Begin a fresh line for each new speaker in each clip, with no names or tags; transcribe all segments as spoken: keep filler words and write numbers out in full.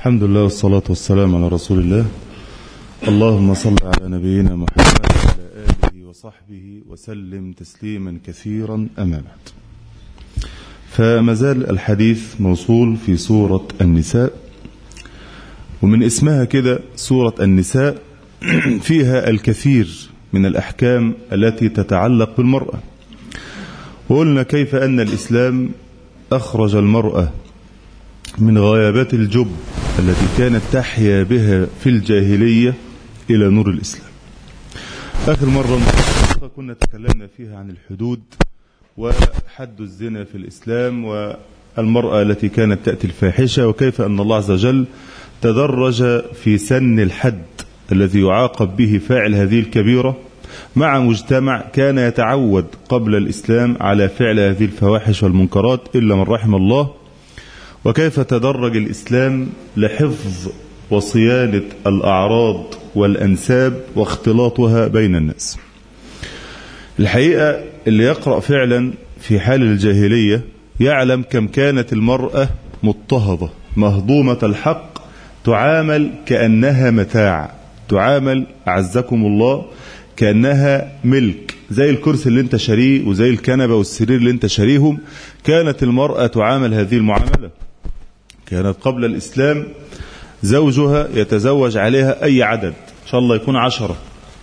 الحمد لله والصلاة والسلام على رسول الله. اللهم صل على نبينا محمد وعلى آله وصحبه وسلم تسليما كثيرا. أما بعد، فما زال الحديث موصول في سورة النساء، ومن اسمها كده سورة النساء فيها الكثير من الأحكام التي تتعلق بالمرأة. وقلنا كيف أن الإسلام أخرج المرأة من غيابات الجب التي كانت تحيا بها في الجاهلية إلى نور الإسلام. آخر مرة كنا تكلمنا فيها عن الحدود وحد الزنا في الإسلام والمرأة التي كانت تأتي الفاحشة، وكيف أن الله عز وجل تدرج في سن الحد الذي يعاقب به فاعل هذه الكبيرة مع مجتمع كان يتعود قبل الإسلام على فعل هذه الفواحش والمنكرات إلا من رحم الله، وكيف تدرج الإسلام لحفظ وصيانة الأعراض والأنساب واختلاطها بين الناس. الحقيقة اللي يقرأ فعلا في حال الجاهلية يعلم كم كانت المرأة مضطهدة مهضومة الحق، تعامل كأنها متاع، تعامل أعزكم الله كأنها ملك، زي الكرسي اللي انت شاريه وزي الكنبة والسرير اللي انت شاريهم. كانت المرأة تعامل هذه المعاملة. كانت قبل الإسلام زوجها يتزوج عليها أي عدد، إن شاء الله يكون عشرة.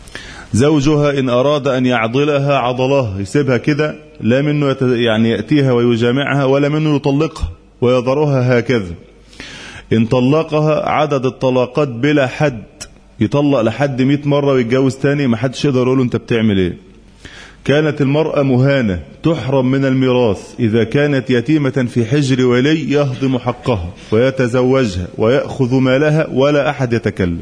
زوجها إن أراد أن يعضلها عضلها، يسيبها كده، لا منه يعني يأتيها ويجامعها ولا منه يطلقها ويضرها هكذا. إن طلقها عدد الطلاقات بلا حد، يطلق لحد مئة مرة ويتجوز تاني، ما حدش يقدر يقول له أنت بتعمل إيه. كانت المرأة مهانة، تحرم من الميراث إذا كانت يتيمة في حجر ولي يهضم حقها ويتزوجها ويأخذ مالها ولا أحد يتكلم.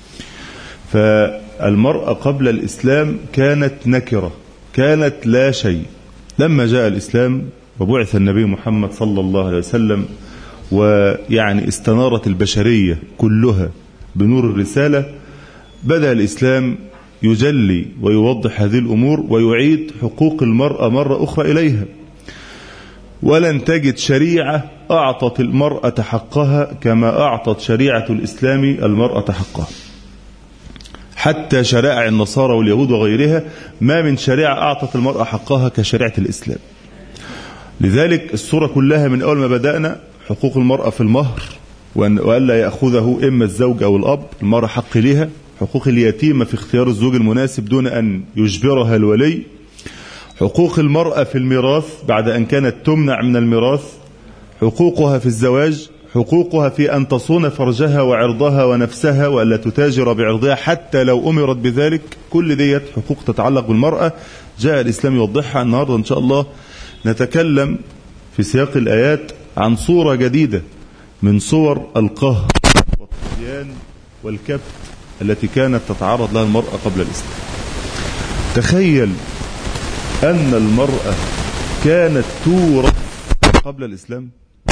فالمرأة قبل الإسلام كانت نكرة، كانت لا شيء. لما جاء الإسلام وبعث النبي محمد صلى الله عليه وسلم، ويعني استنارت البشرية كلها بنور الرسالة، بدأ الإسلام يجلي ويوضح هذه الأمور ويعيد حقوق المرأة مرة أخرى إليها. ولن تجد شريعة أعطت المرأة حقها كما أعطت شريعة الإسلام المرأة حقها. حتى شرائع النصارى واليهود وغيرها ما من شريعة أعطت المرأة حقها كشريعة الإسلام. لذلك السورة كلها من أول ما بدأنا حقوق المرأة في المهر، وألا يأخذه إما الزوج أو الأب، المرأة حق لها. حقوق اليتيمة في اختيار الزوج المناسب دون أن يجبرها الولي. حقوق المرأة في الميراث بعد أن كانت تمنع من الميراث. حقوقها في الزواج. حقوقها في أن تصون فرجها وعرضها ونفسها وألا تتاجر بعرضها حتى لو أمرت بذلك. كل ديت حقوق تتعلق بالمرأة جاء الإسلام يوضحها. النهاردة إن شاء الله نتكلم في سياق الآيات عن صورة جديدة من صور القهر والطغيان والكبت التي كانت تتعرض لها المرأة قبل الإسلام. تخيل أن المرأة كانت تورث قبل الإسلام.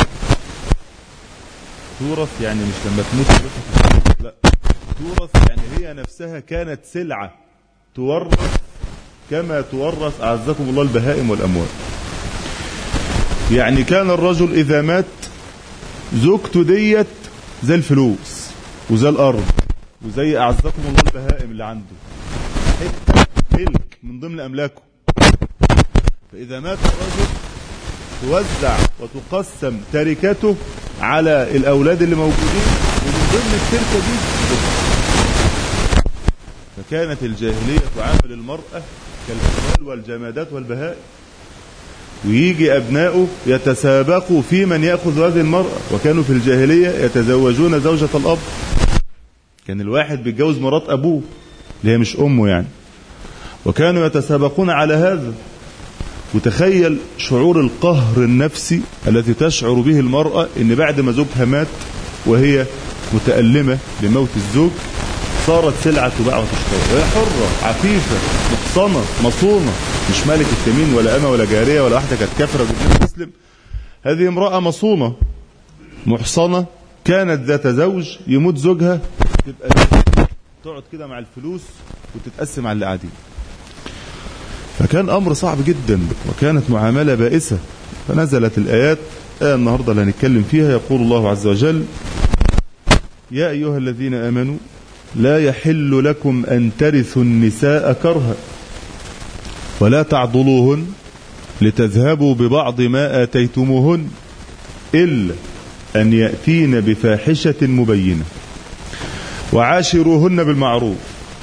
تورث يعني مش لما تموت تورث، لا، تورث يعني هي نفسها كانت سلعة تورث كما تورث أعزكم الله البهائم والأموال. يعني كان الرجل إذا مات زوجته ديت زي الفلوس وزي الأرض وزي أعزكم الله البهائم اللي عنده، حتة ملك من ضمن أملاكه. فإذا مات الرجل توزع وتقسم تركته على الأولاد اللي موجودين، ومن ضمن التركة دي. فكانت الجاهلية تعامل المرأة كالأموال والجمادات والبهائم، ويجي أبناؤه يتسابقوا في من يأخذ هذه المرأة. وكانوا في الجاهلية يتزوجون زوجة الأب، كان الواحد بيتجوز مرات أبوه اللي هي مش أمه يعني، وكانوا يتسابقون على هذا. وتخيل شعور القهر النفسي الذي تشعر به المرأة إن بعد ما زوجها مات وهي متألمة لموت الزوج صارت سلعة تباع وتشترى، وهي حرة عفيفة محصنة مصونة، مش مالك التمين ولا أنا ولا جارية ولا واحدة كانت كافرة وجبنة مسلم. هذه امرأة مصونة محصنة كانت ذات زوج، يموت زوجها تبقى تقعد كده مع الفلوس وتتقسم على اللي قاعدين. فكان أمر صعب جدا وكانت معاملة بائسة. فنزلت الآيات آية النهاردة اللي هنتكلم فيها. يقول الله عز وجل: يا أيها الذين آمنوا لا يحل لكم أن ترثوا النساء كرها ولا تعضلوهن لتذهبوا ببعض ما آتيتموهن إلا أن يأتين بفاحشة مبينة وعاشروهن بالمعروف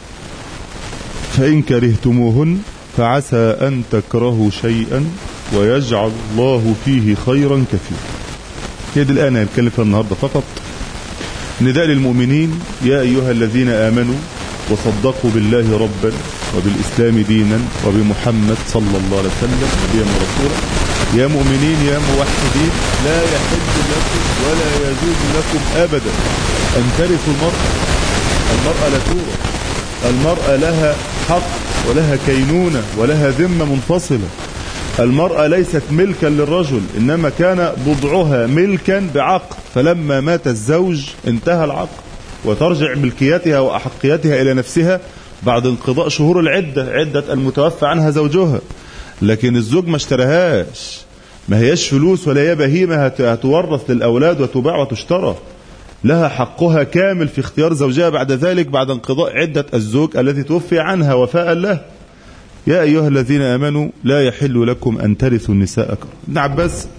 فإن كرهتموهن فعسى أن تكرهوا شيئا ويجعل الله فيه خيرا كثيرا. هي دي الآن هنتكلم فيها النهاردة فقط. نداء للمؤمنين يا أيها الذين آمنوا وصدقوا بالله ربا وبالإسلام دينا وبمحمد صلى الله عليه وسلم نبيا ورسولا. يا مؤمنين يا موحدين لا يحل لكم ولا يجوز لكم أبدا أن ترثوا المرأة. المرأة لا تورث. المرأة لها حق ولها كينونة ولها ذمة منفصلة. المرأة ليست ملكا للرجل إنما كان بضعها ملكا بعقد، فلما مات الزوج انتهى العقد وترجع ملكيتها وأحقيتها إلى نفسها بعد انقضاء شهور العدة، عدة المتوفى عنها زوجها. لكن الزوج ما اشتراهاش، ما هيش فلوس ولا هي بهيمة هتورث للأولاد وتباع وتشترى. لها حقها كامل في اختيار زوجها بعد ذلك بعد انقضاء عدة الزوج التي توفي عنها وفاء له. يا أيها الذين آمنوا لا يحل لكم أن ترثوا النساء كرها. ابن عباس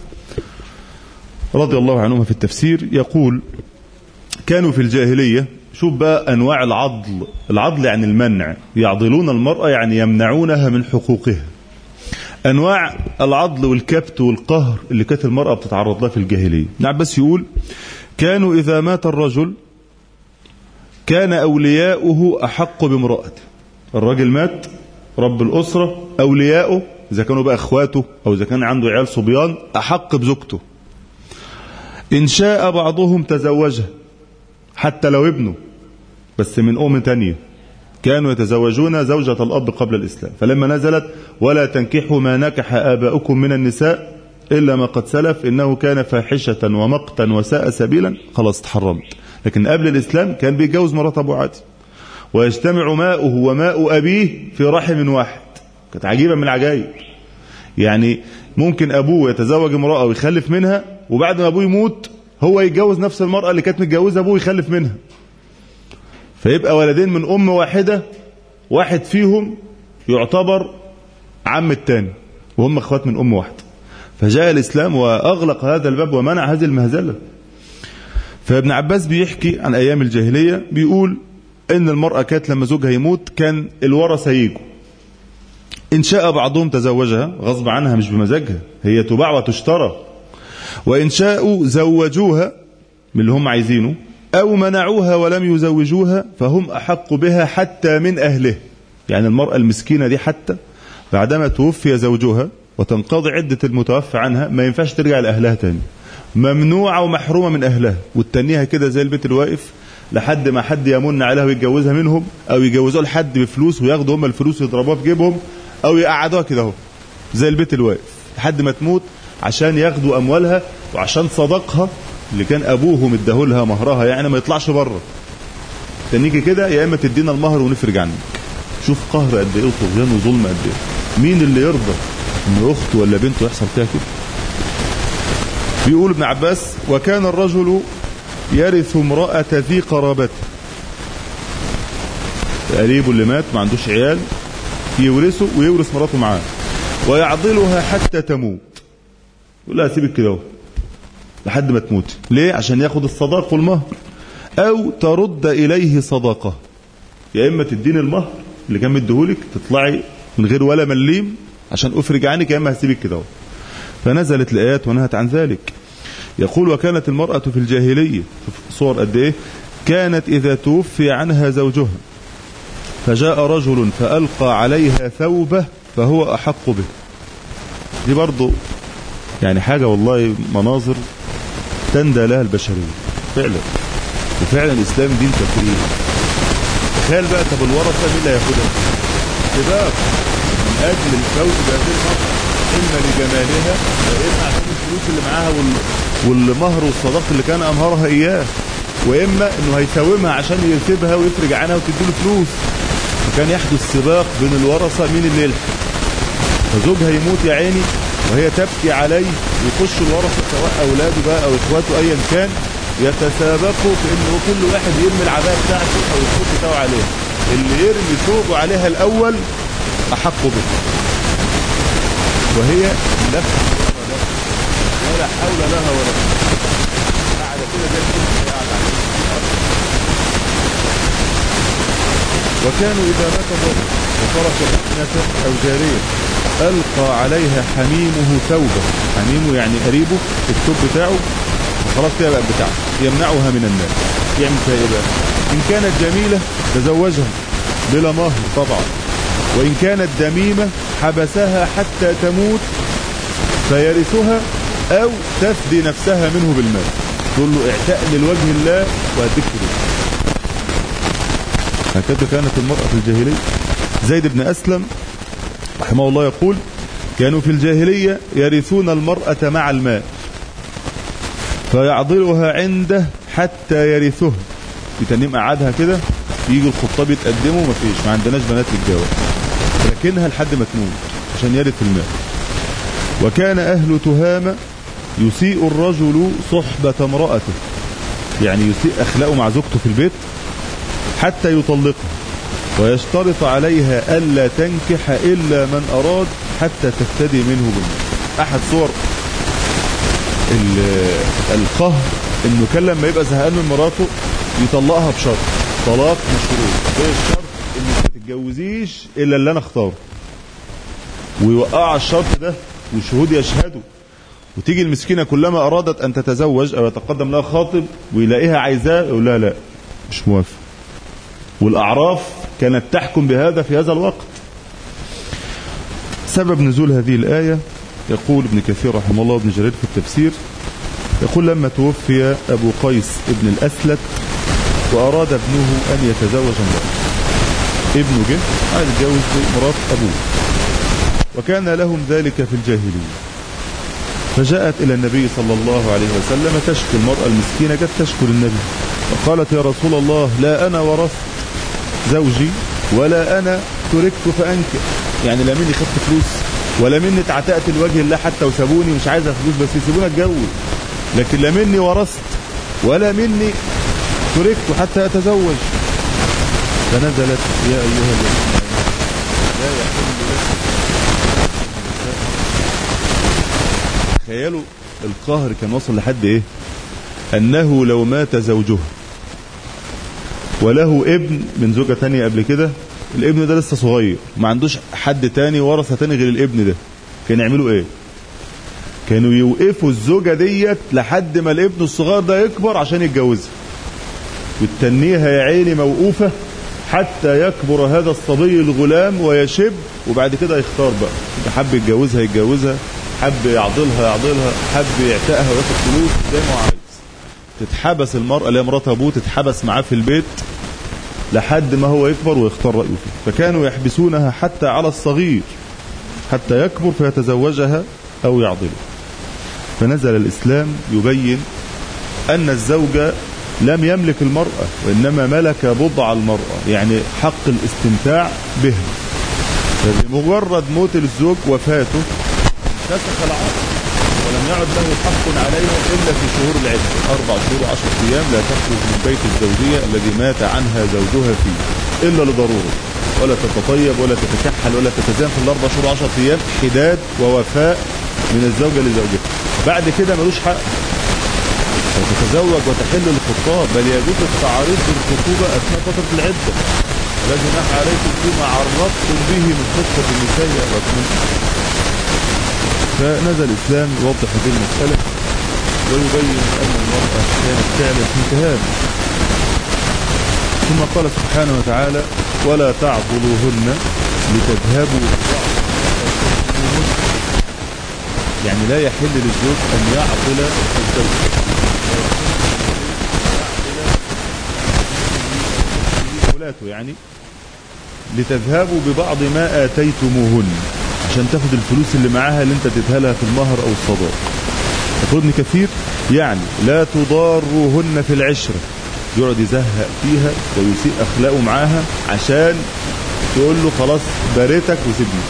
رضي الله عنهما في التفسير يقول كانوا في الجاهلية، شوف بقى أنواع العضل. العضل يعني المنع، يعضلون المرأة يعني يمنعونها من حقوقها. أنواع العضل والكبت والقهر اللي كانت المرأة بتتعرض لها في الجاهلية. ابن عباس يقول كانوا إذا مات الرجل كان أولياؤه أحق بامرأته. الرجل مات، رب الأسرة أولياؤه إذا كانوا بقى أخواته أو إذا كان عنده عيال صبيان أحق بزوجته. إن شاء بعضهم تزوجها حتى لو ابنه بس من أم تانية. كانوا يتزوجون زوجة الأب قبل الإسلام، فلما نزلت ولا تنكحوا ما نكح آباؤكم من النساء إلا ما قد سلف إنه كان فاحشة ومقتا وساء سبيلا، خلاص تحرمت. لكن قبل الإسلام كان بيتجوز مرات أبو عادي ويجتمع ماؤه وماء أبيه في رحم واحد. كانت عجيبة من العجائب. يعني ممكن أبوه يتزوج امرأة ويخلف منها وبعد ما أبوه يموت هو يتجوز نفس المرأة اللي كانت متجوزة أبوه يخلف منها، فيبقى ولدين من أم واحدة، واحد فيهم يعتبر عم التاني وهم اخوات من أم واحدة. فجاء الإسلام وأغلق هذا الباب ومنع هذه المهزلة. فابن عباس بيحكي عن أيام الجاهلية بيقول إن المرأة كانت لما زوجها يموت كان الورثة يجوا، إن شاء بعضهم تزوجها غصب عنها مش بمزاجها، هي تباع وتشترى، وإن شاءوا زوجوها من اللي هم عايزينه أو منعوها ولم يزوجوها فهم أحق بها حتى من أهله. يعني المرأة المسكينة دي حتى بعدما توفي زوجها وتنقضي عدة المتوفى عنها ما ينفعش ترجع لأهلها تاني، ممنوعة ومحرومة من أهلها، والتانيها كده زي البيت الواقف لحد ما حد يمن عليها ويتجوزها منهم أو يجوزوها لحد بفلوس وياخدوا هم الفلوس ويضربوها في جيبهم أو يقعدوها كده اهو زي البيت الواقف لحد ما تموت عشان ياخدوا أموالها وعشان صدقها اللي كان أبوهم اداهولها مهرها يعني ما يطلعش بره. تنيجي كده يا إما تدينا المهر ونفرج عنك. شوف قهر قد إيه وطغيان وظلم قد إيه. مين اللي يرضى إن أخته ولا بنته يحصل فيها كده؟ بيقول ابن عباس وكان الرجل يرث امرأة ذي قرابته. قريبه اللي مات ما عندوش عيال يورثه ويورث مراته معاه ويعضلها حتى تموت. يقول لها سيبك كده لحد ما تموت. ليه؟ عشان ياخد الصداق والمهر. أو ترد إليه صداقة، يا إما تديني المهر اللي كان مديهولك تطلعي من غير ولا مليم عشان أفرج عنك، يا إما هسيبك كده. فنزلت الآيات ونهت عن ذلك. يقول وكانت المرأة في الجاهلية صور قد إيه كانت إذا توفي عنها زوجها فجاء رجل فألقى عليها ثوبه فهو أحق به. دي برضو يعني حاجة والله مناظر تندى لها البشرية فعلا. وفعلا الإسلام دين تكريم. تخيل بقى طب الورثة مين اللي هياخدها؟ سباق من أجل الفوز بهذه المرأة، إما لجمالها وإما عشان الفلوس اللي معاها والمهر والصداق اللي كان أمهرها إياه، وإما إنه هيساومها عشان يسيبها ويفرج عنها وتديله فلوس. فكان يحدث سباق بين الورثة مين اللي يلحق. فزوجها يموت يا عيني وهي تبكي عليه ويخش الورثة سواء أولاده بقى أو إخواته أيا كان يتسابقوا في انه كل واحد يرمي العباية بتاعته او الثوب بتاعه عليها، اللي يرمي ثوبه عليها الاول احق به. وهي لفة ولا حول لها ولا قوة، قاعدة كده زي الكلمة قاعدة عليها. وكانوا إذا مات الرجل وترك ابنة أو جارية ألقى عليها حميمه ثوبه، حميمه يعني قريبه الثوب بتاعه، خلاص كده بقى بتاعه، يمنعها من الناس. يعمل فيها ايه بقى؟ إن كانت جميلة تزوجها بلا مهر طبعا، وإن كانت دميمة حبسها حتى تموت فيرثها أو تفدي نفسها منه بالمال، تقول له اعتق للوجه الله وهديك فلوس. هكذا كانت المرأة في الجاهلية. زيد بن أسلم رحمه الله يقول: كانوا في الجاهلية يرثون المرأة مع المال فيعضلها عنده حتى يرثه. يتنم قعدها كده، يجي الخطاب يتقدموا، ما فيش، ما عندناش بنات للجواز، لكنها لحد ما تموت عشان يرث المال. وكان أهل تهامة يسيء الرجل صحبة امرأته، يعني يسيء أخلاقه مع زوجته في البيت حتى يطلقها، ويشترط عليها ألا تنكح إلا من أراد حتى تفتدي منه بالمال. أحد صور القهر إنه كان لما يبقى زهقان من مراته يطلقها بشرط، طلاق مشروط، زي الشرط إنك ما تتجوزيش إلا اللي أنا اختاره، ويوقع الشرط ده والشهود يشهدوا، وتيجي المسكينة كلما أرادت أن تتزوج أو يتقدم لها خاطب ويلاقيها عايزاه يقول لها لا مش موافق. والأعراف كانت تحكم بهذا في هذا الوقت. سبب نزول هذه الآية يقول ابن كثير رحمه الله وابن جرير في التفسير، يقول: لما توفي أبو قيس ابن الأسلت وأراد ابنه أن يتزوج امرأة، ابنه جه عايز يتجوز مرات أبوه، وكان لهم ذلك في الجاهلية، فجاءت إلى النبي صلى الله عليه وسلم تشكي، المرأة المسكينة جت تشكي للنبي وقالت: يا رسول الله، لا أنا ورثت زوجي ولا أنا تركت فأنكح، يعني لا مني خدت فلوس ولا مني اتعتقت الوجه الله حتى وسابوني مش عايز فلوس بس يسيبوني اتجوز، لكن لا مني ورثت ولا مني تركت حتى أتزوج. فنزلت: يا أيها الذين لا يحل لكم. تخيلوا القهر كان وصل لحد ايه؟ أنه لو مات زوجها وله ابن من زوجة تانية قبل كده، الابن ده لسه صغير ما عندوش حد تاني ورثة تاني غير الابن ده، كانوا يعملوا ايه؟ كانوا يوقفوا الزوجة ديت لحد ما الابن الصغير ده يكبر عشان يتجوزها، والتنيها يا عيني موقوفة حتى يكبر هذا الصبي الغلام ويشب، وبعد كده يختار بقى، إذا حب يتجوزها يتجوزها، حب يعضلها يعضلها، حب يعتقها وياخد فلوس زي ما هو عايز. تتحبس المرأة اللي هي مرات أبوه تتحبس معاه في البيت لحد ما هو يكبر ويختار رأيه فيه. فكانوا يحبسونها حتى على الصغير حتى يكبر فيتزوجها أو يعضلها. فنزل الإسلام يبين أن الزوج لم يملك المرأة وإنما ملك بضع المرأة، يعني حق الاستمتاع بها. فبمجرد موت الزوج وفاته فسخ العقد ولم يعد له حق عليها إلا في شهور العدة، أربع شهور وعشرة أيام لا تخرج من بيت الزوجية الذي مات عنها زوجها فيه إلا لضرورة، ولا تتطيب ولا تتكحل ولا تتزين في الأربع شهور وعشرة أيام، حداد ووفاء من الزوجة لزوجها. بعد كده ملوش حق وتتزوج وتحل للخطاب، بل يجوز التعريض بالخطوبة أثناء فترة العدة، لا جناح عليكم فيما عرضتم به من خطبة النساء والرسول. فنزل الإسلام يوضح هذه المسألة ويبين أن المرأة كانت فعلا في كهان. ثم قال سبحانه وتعالى: ولا تعضلوهن لتذهبوا بعض، يعني لا يحل للزوج أن يعضل الزوج ولاته، يعني لتذهبوا ببعض ما آتيتموهن، عشان تاخد الفلوس اللي معاها اللي انت تديها لها في المهر او الصداق. يقول ابن كثير: يعني لا تضاروهن في العشرة، يقعد يزهق فيها ويسيء اخلاقه معاها عشان تقول له خلاص بارتك وسيبني،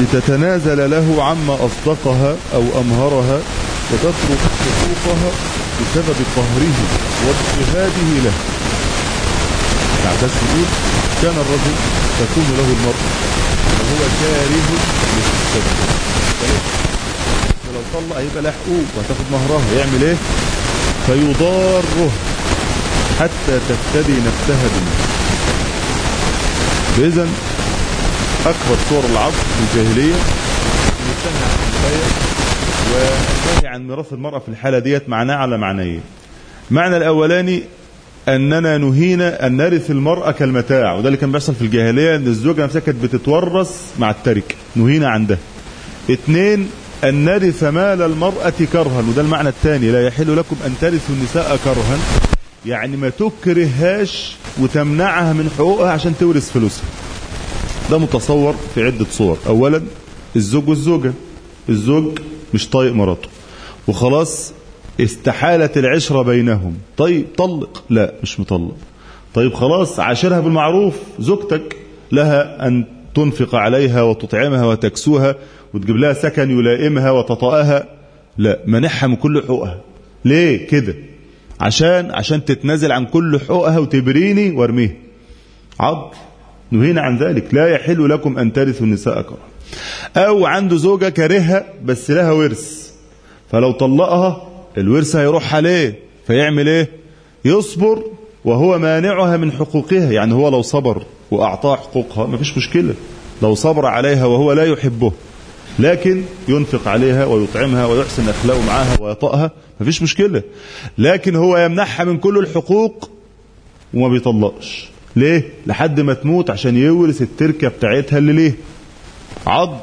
لتتنازل له عما اصدقها او امهرها وتترك حقوقها بسبب قهره واضطهاده له. العباس يقول كان الرجل تكون له المرأة وهو كاره للسبب، ولو طلق هيبقى له حقوق وهتاخد مهرها، يعمل ايه؟ فيضاره حتى تفتدي نفسها منه. إذن أكبر صور العضل في الجاهلية يستنى عن البيع والنهي عن ميراث المرأة في الحالة ديت معناه على معنيين. معنى الأولاني أننا نهينا أن نرث المرأة كالمتاع، وده اللي كان بيحصل في الجاهلية، أن الزوجة نفسها كانت بتتورث مع التركة، نهينا عن ده. اثنين، أن نرث مال المرأة كرها، وده المعنى الثاني، لا يحل لكم أن ترثوا النساء كرها، يعني ما تكرههاش وتمنعها من حقوقها عشان تورث فلوسها. ده متصور في عدة صور. أولا الزوج والزوجة، الزوج مش طايق مراته وخلاص استحالت العشرة بينهم، طيب طلق، لا مش مطلق. طيب خلاص عاشرها بالمعروف، زوجتك لها أن تنفق عليها وتطعمها وتكسوها وتجيب لها سكن يلائمها وتطأها، لا منحها من كل حقوقها. ليه كده؟ عشان عشان تتنازل عن كل حقوقها وتبريني وارميه. عض، نهينا عن ذلك، لا يحل لكم أن ترثوا النساء كرها. أو عنده زوجة كارهها بس لها ورث، فلو طلقها الورث هيروح عليه، فيعمل ايه؟ يصبر وهو مانعها من حقوقها. يعني هو لو صبر وأعطاها حقوقها مفيش مشكلة، لو صبر عليها وهو لا يحبه لكن ينفق عليها ويطعمها ويحسن أخلاقه معها ويطأها مفيش مشكلة. لكن هو يمنحها من كل الحقوق وما بيطلقش. ليه؟ لحد ما تموت عشان يورث التركة بتاعتها اللي ليه. عضل.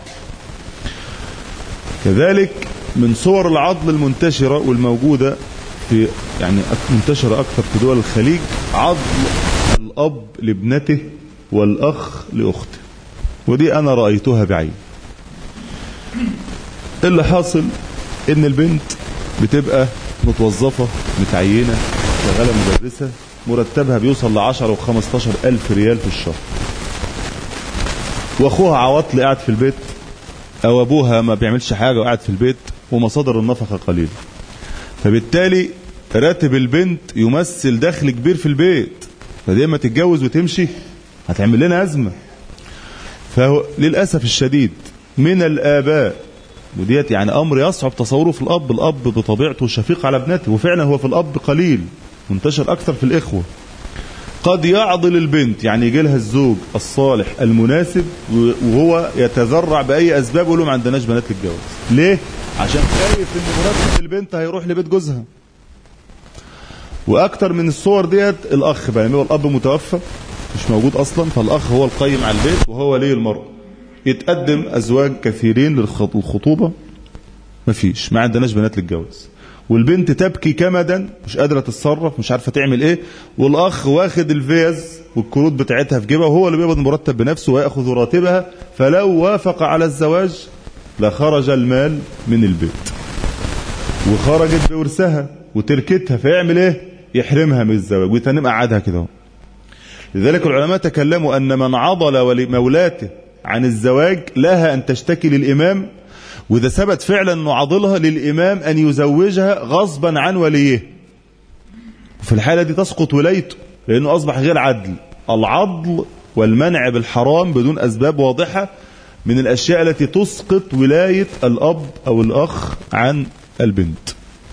كذلك من صور العضل المنتشرة والموجودة في يعني منتشرة أكثر في دول الخليج، عضل الأب لابنته والأخ لأخته، ودي أنا رأيتها بعين. اللي حاصل إن البنت بتبقى متوظفة متعينة شغالة مدرسة، مرتبها بيوصل لعشرة وخمستاشر ألف ريال في الشهر، وأخوها عواطل قاعد في البيت، أو أبوها ما بيعملش حاجة وقاعد في البيت، ومصادر النفقة قليلة. فبالتالي راتب البنت يمثل دخل كبير في البيت، فدي ما تتجوز وتمشي هتعمل لنا أزمة. فللأسف الشديد من الآباء، وديت يعني أمر يصعب تصوره في الأب، الأب بطبيعته شفيق على ابنته، وفعلا هو في الأب قليل، منتشر أكثر في الإخوة. قد يعضل البنت، يعني يجي لها الزوج الصالح المناسب وهو يتذرع بأي أسباب يقول له ما عندناش بنات للجواز. ليه؟ عشان خايف إن مرتب البنت هيروح لبيت جوزها. وأكثر من الصور ديت الأخ بقى، يعني هو الأب متوفى مش موجود أصلا، فالأخ هو القيم على البيت وهو ولي المرأة. يتقدم أزواج كثيرين للخطوبة، مفيش، ما عندناش بنات للجواز، والبنت تبكي كمدا مش قادرة تتصرف، مش عارفة تعمل ايه، والأخ واخد الفيز والكروت بتاعتها في جيبها، وهو اللي بيقبض مرتب بنفسه ويأخذ راتبها، فلو وافق على الزواج لخرج المال من البيت وخرجت بورثها وتركتها، فيعمل ايه؟ يحرمها من الزواج ويتنم قعدها كده. لذلك العلماء تكلموا أن من عضل مولاته عن الزواج لها أن تشتكي للإمام، وإذا ثبت فعلا أنه عضلها للإمام أن يزوجها غصبا عن وليه، وفي الحالة دي تسقط ولايته لأنه أصبح غير عدل. العضل والمنع بالحرام بدون أسباب واضحة من الأشياء التي تسقط ولاية الأب أو الأخ عن البنت.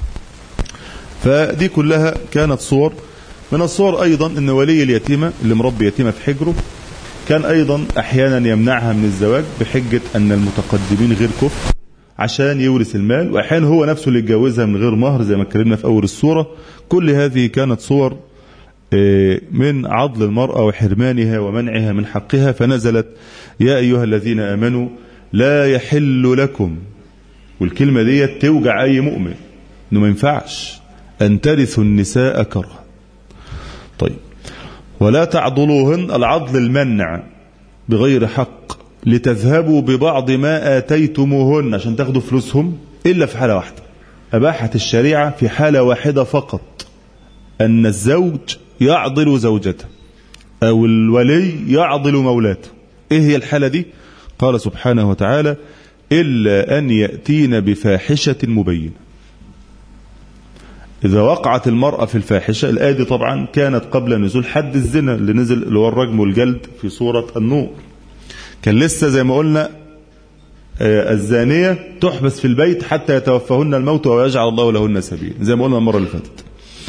فدي كلها كانت صور. من الصور أيضا أن ولي اليتيمة اللي مربي يتيمة في حجره كان أيضا أحيانا يمنعها من الزواج بحجة أن المتقدمين غير كفء عشان يورث المال، وأحيانا هو نفسه اللي يتجوزها من غير مهر زي ما اتكلمنا في أول السورة. كل هذه كانت صور من عضل المرأة وحرمانها ومنعها من حقها، فنزلت يا أيها الذين آمنوا لا يحل لكم، والكلمة دي توجع أي مؤمن إنه ما ينفعش أن ترثوا النساء كرها. طيب، ولا تعضلوهن، العضل المنع بغير حق، لتذهبوا ببعض ما آتيتموهن، عشان تاخدوا فلوسهم، إلا في حالة واحدة أباحت الشريعة، في حالة واحدة فقط، أن الزوج يعضل زوجته أو الولي يعضل مولاته. إيه هي الحالة دي؟ قال سبحانه وتعالى إلا أن يأتين بفاحشة مبينة. إذا وقعت المرأة في الفاحشة، الآية دي طبعا كانت قبل نزول حد الزنا اللي نزل اللي هو الرجم والجلد في سورة النور. كان لسه زي ما قلنا الزانية تحبس في البيت حتى يتوفاهن الموت ويجعل الله لهن سبيل زي ما قلنا المرة اللي فاتت.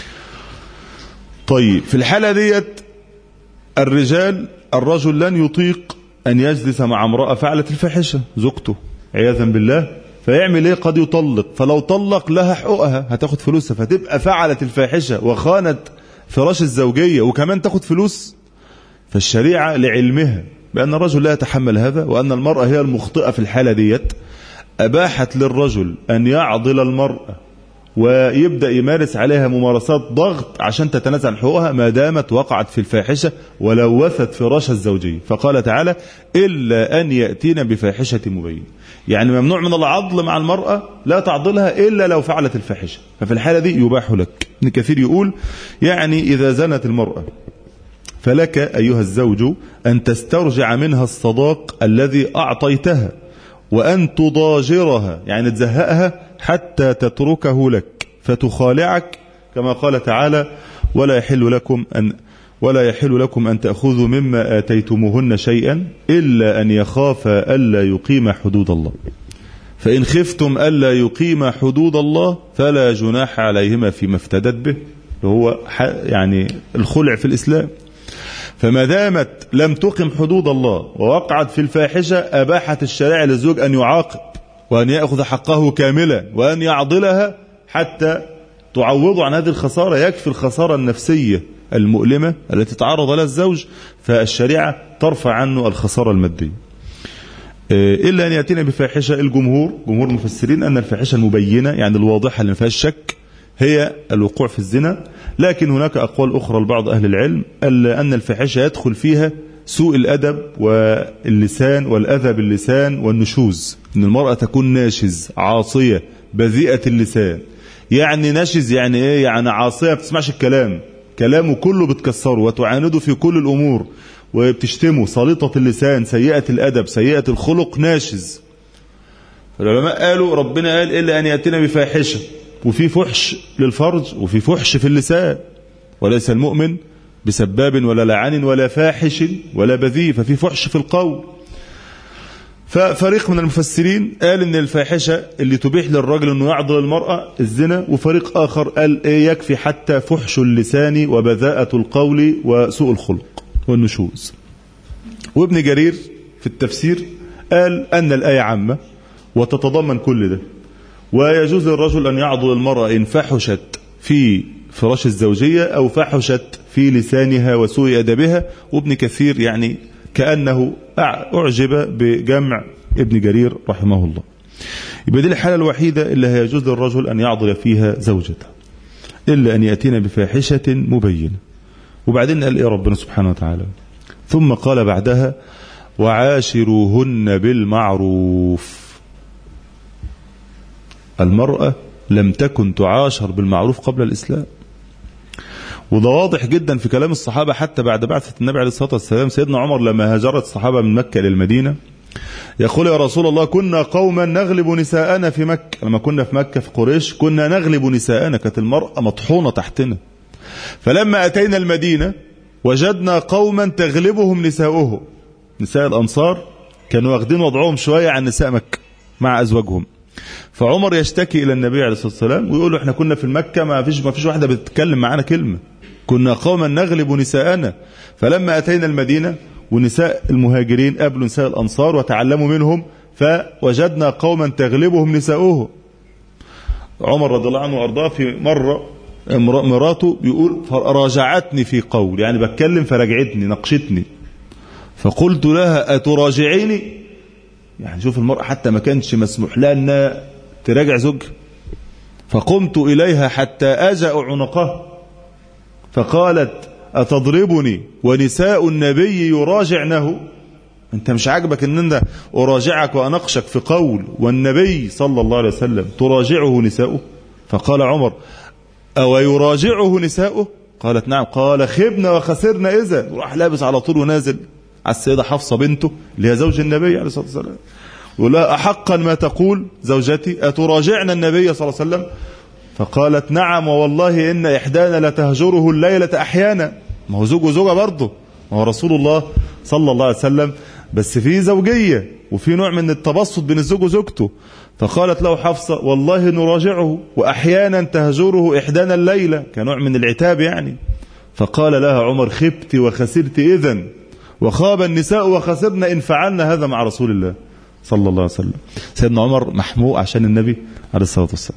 طيب في الحالة ديت الرجال الرجل لن يطيق أن يجلس مع امرأة فعلت الفاحشة زوجته عياذا بالله، فيعمل ايه؟ قد يطلق، فلو طلق لها حقوقها هتاخد فلوسها، فتبقى فعلت الفاحشة وخانت فراش الزوجية وكمان تاخد فلوس. فالشريعة لعلمها بأن الرجل لا يتحمل هذا وأن المرأة هي المخطئة في الحالة ديت، أباحت للرجل أن يعضل المرأة ويبدأ يمارس عليها ممارسات ضغط عشان تتنازل عن حقوقها ما دامت وقعت في الفاحشة ولوثت فراش الزوجية. فقال تعالى إلا أن يأتينا بفاحشة مبين، يعني ممنوع من العضل مع المرأة، لا تعضلها إلا لو فعلت الفاحشة، ففي الحالة دي يباح لك. ابن كثير يقول يعني إذا زنت المرأة فلك أيها الزوج أن تسترجع منها الصداق الذي أعطيتها وأن تضاجرها، يعني تزهقها حتى تتركه لك فتخالعك، كما قال تعالى ولا يحل لكم أن ولا يحل لكم أن تأخذوا مما آتيتموهن شيئا إلا أن يخافا ألا يقيم حدود الله، فإن خفتم ألا يقيم حدود الله فلا جناح عليهما فيما افتدت به، هو يعني الخلع في الإسلام. فما دامت لم تقم حدود الله ووقعت في الفاحشة أباحت الشريعة للزوج أن يعاقب وأن يأخذ حقه كاملا وأن يعضلها حتى تعوض عن هذه الخسارة. يكفي الخسارة النفسية المؤلمة التي تعرض لها الزوج، فالشريعة ترفع عنه الخسارة المادية. إلا أن يأتينا بفاحشة، الجمهور جمهور المفسرين أن الفاحشة المبينة يعني الواضحة اللي ما فيهاش شك هي الوقوع في الزنا، لكن هناك أقوال أخرى لبعض أهل العلم أن الفاحشة يدخل فيها سوء الأدب واللسان والأذى باللسان والنشوز، أن المرأة تكون ناشز عاصية بذيئة اللسان. يعني ناشز يعني إيه؟ يعني عاصية ما بتسمعش الكلام، كلامه كله بتكسره وتعانده في كل الأمور وبتشتمه، سليطة اللسان سيئة الأدب سيئة الخلق، ناشز. فالعلماء قالوا ربنا قال إلا أن يأتينا بفاحشة، وفي فحش للفرج وفي فحش في اللسان، وليس المؤمن بسباب ولا لعان ولا فاحش ولا بذيء، ففي فحش في القول. ففريق من المفسرين قال ان الفاحشة اللي تبيح للرجل انه يعضل المرأة الزنا، وفريق اخر قال ايه يكفي حتى فحش اللسان وبذاءة القول وسوء الخلق والنشوز. وابن جرير في التفسير قال ان الآية عامة وتتضمن كل ده، ويجوز للرجل أن يعضل المرأة إن فحشت في فراش الزوجية أو فحشت في لسانها وسوء أدبها. وابن كثير يعني كأنه أعجب بجمع ابن جرير رحمه الله. يبقى دي الحالة الوحيدة اللي هيجوز للرجل أن يعضل فيها زوجته، إلا أن يأتينا بفاحشة مبينة. وبعدين قال إيه ربنا سبحانه وتعالى؟ ثم قال بعدها وعاشروهن بالمعروف. المرأة لم تكن تعاشر بالمعروف قبل الإسلام، وده واضح جدا في كلام الصحابة حتى بعد بعثة النبي عليه الصلاة والسلام. سيدنا عمر لما هاجرت الصحابة من مكة للمدينة يقول يا رسول الله كنا قوما نغلب نساءنا في مكة. لما كنا في مكة في قريش كنا نغلب نساءنا، كانت المرأة مطحونة تحتنا. فلما أتينا المدينة وجدنا قوما تغلبهم نساؤهم، نساء الأنصار كانوا واخدين وضعهم شوية عن نساء مكة مع أزواجهم. فعمر يشتكي إلى النبي عليه الصلاة والسلام ويقول له احنا كنا في المكة ما فيش ما فيش واحدة بتتكلم معانا كلمة، كنا قوما نغلب نساءنا. فلما أتينا المدينة ونساء المهاجرين قابلوا نساء الأنصار وتعلموا منهم، فوجدنا قوما تغلبهم نساؤهم. عمر رضي الله عنه وأرضاه في مرة مراته بيقول فراجعتني في قول، يعني بتكلم فرجعتني نقشتني، فقلت لها أتراجعيني؟ يعني شوف المرأة حتى ما كانش مسموح لها أنها تراجع زوجها. فقمت إليها حتى أجأ عنقها فقالت أتضربني ونساء النبي يراجعنه؟ أنت مش عاجبك أن أنا أراجعك وأنقشك في قول والنبي صلى الله عليه وسلم تراجعه نساؤه؟ فقال عمر أو يراجعه نساؤه؟ قالت نعم. قال خبنا وخسرنا إذا. وراح لابس على طول ونازل على السيدة حفصة بنته اللي هي زوج النبي عليه الصلاة والسلام، ولا أحقا ما تقول زوجتي أتراجعنا النبي صلى الله عليه وسلم؟ فقالت نعم والله إن إحدانا لتهجره الليلة أحيانا. ما هو زوج وزوجة برضه، ما هو رسول الله صلى الله عليه وسلم، بس في زوجية وفي نوع من التبسط بين الزوج وزوجته. فقالت له حفصة والله نراجعه وأحيانا تهجره إحدانا الليلة، كنوع من العتاب يعني. فقال لها عمر خبت وخسرت إذن، وخاب النساء وخسرن إن فعلنا هذا مع رسول الله صلى الله عليه وسلم. سيدنا عمر محموق عشان النبي عليه الصلاة والسلام.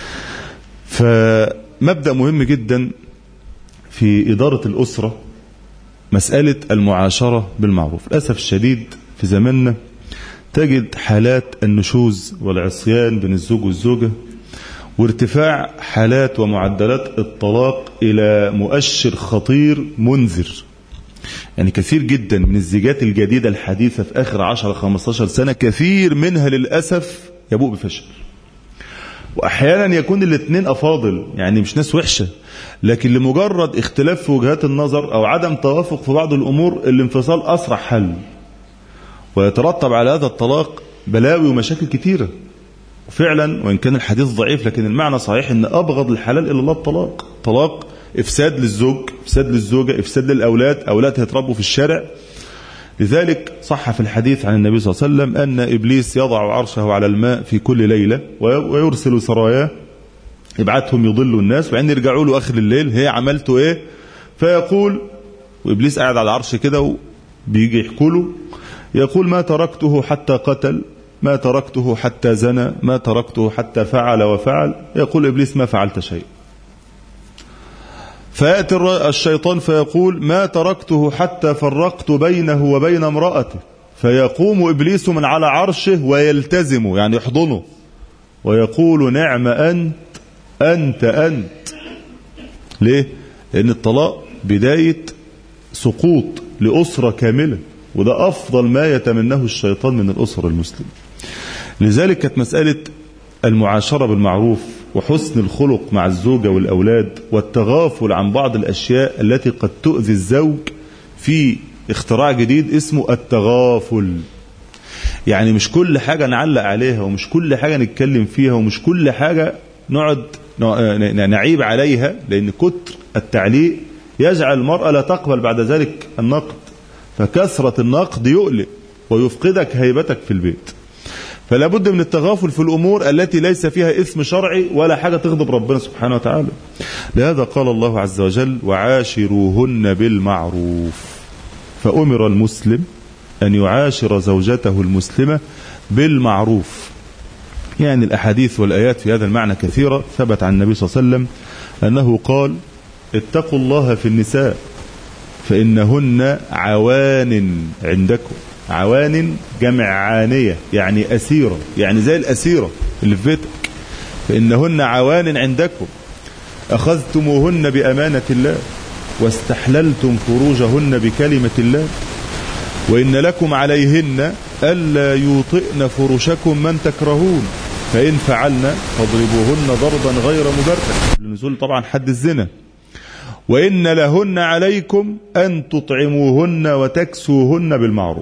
فمبدأ مهم جدا في إدارة الأسرة مسألة المعاشرة بالمعروف. للأسف الشديد في زماننا تجد حالات النشوز والعصيان بين الزوج والزوجة، وارتفاع حالات ومعدلات الطلاق إلى مؤشر خطير منذر. يعني كثير جدا من الزيجات الجديدة الحديثة في آخر عشرة خمستاشر سنة كثير منها للأسف يبوء بفشل. وأحيانا يكون الاثنين أفاضل، يعني مش ناس وحشة، لكن لمجرد اختلاف في وجهات النظر أو عدم توافق في بعض الأمور الانفصال أسرع حل، ويترتب على هذا الطلاق بلاوي ومشاكل كتيرة. وفعلا وإن كان الحديث ضعيف لكن المعنى صحيح، إن أبغض الحلال إلى الله الطلاق. طلاق إفساد للزوج، إفساد للزوجة، إفساد للأولاد، أولاد هيتربوا في الشارع. لذلك صح في الحديث عن النبي صلى الله عليه وسلم أن إبليس يضع عرشه على الماء في كل ليلة ويرسل سراياه يبعثهم يضلوا الناس، وعند يرجعوا له آخر الليل هي عملته إيه؟ فيقول، وإبليس قاعد على العرش كده وبيجي يحكوا له، يقول ما تركته حتى قتل، ما تركته حتى زنى، ما تركته حتى فعل وفعل. يقول إبليس ما فعلت شيء. فيأتي الشيطان فيقول ما تركته حتى فرقت بينه وبين امرأته. فيقوم إبليس من على عرشه ويلتزم، يعني يحضنه ويقول نعم أنت أنت أنت. ليه؟ لأن الطلاق بداية سقوط لأسرة كاملة، وده أفضل ما يتمناه الشيطان من الأسرة المسلمة. لذلك كانت مسألة المعاشرة بالمعروف وحسن الخلق مع الزوجة والأولاد والتغافل عن بعض الأشياء التي قد تؤذي الزوج، في اختراع جديد اسمه التغافل. يعني مش كل حاجة نعلق عليها، ومش كل حاجة نتكلم فيها، ومش كل حاجة نقعد نعيب عليها، لأن كتر التعليق يجعل المرأة لا تقبل بعد ذلك النقد، فكثرة النقد يؤلم ويفقدك هيبتك في البيت. فلا بد من التغافل في الأمور التي ليس فيها إثم شرعي ولا حاجة تغضب ربنا سبحانه وتعالى. لهذا قال الله عز وجل وعاشروهن بالمعروف. فأمر المسلم أن يعاشر زوجته المسلمة بالمعروف. يعني الأحاديث والآيات في هذا المعنى كثيرة. ثبت عن النبي صلى الله عليه وسلم أنه قال اتقوا الله في النساء فإنهن عوان عندكم. عوان جمع عانية، يعني أسيرة، يعني زي الأسيرة اللي في بيتك. فإنهن عوان عندكم أخذتموهن بأمانة الله واستحللتم فروجهن بكلمة الله وإن لكم عليهن ألا يوطئن فرشكم من تكرهون فإن فعلن فاضربوهن ضربا غير مبرح، لنزول طبعا حد الزنا. وإن لهن عليكم أن تطعموهن وتكسوهن بالمعروف.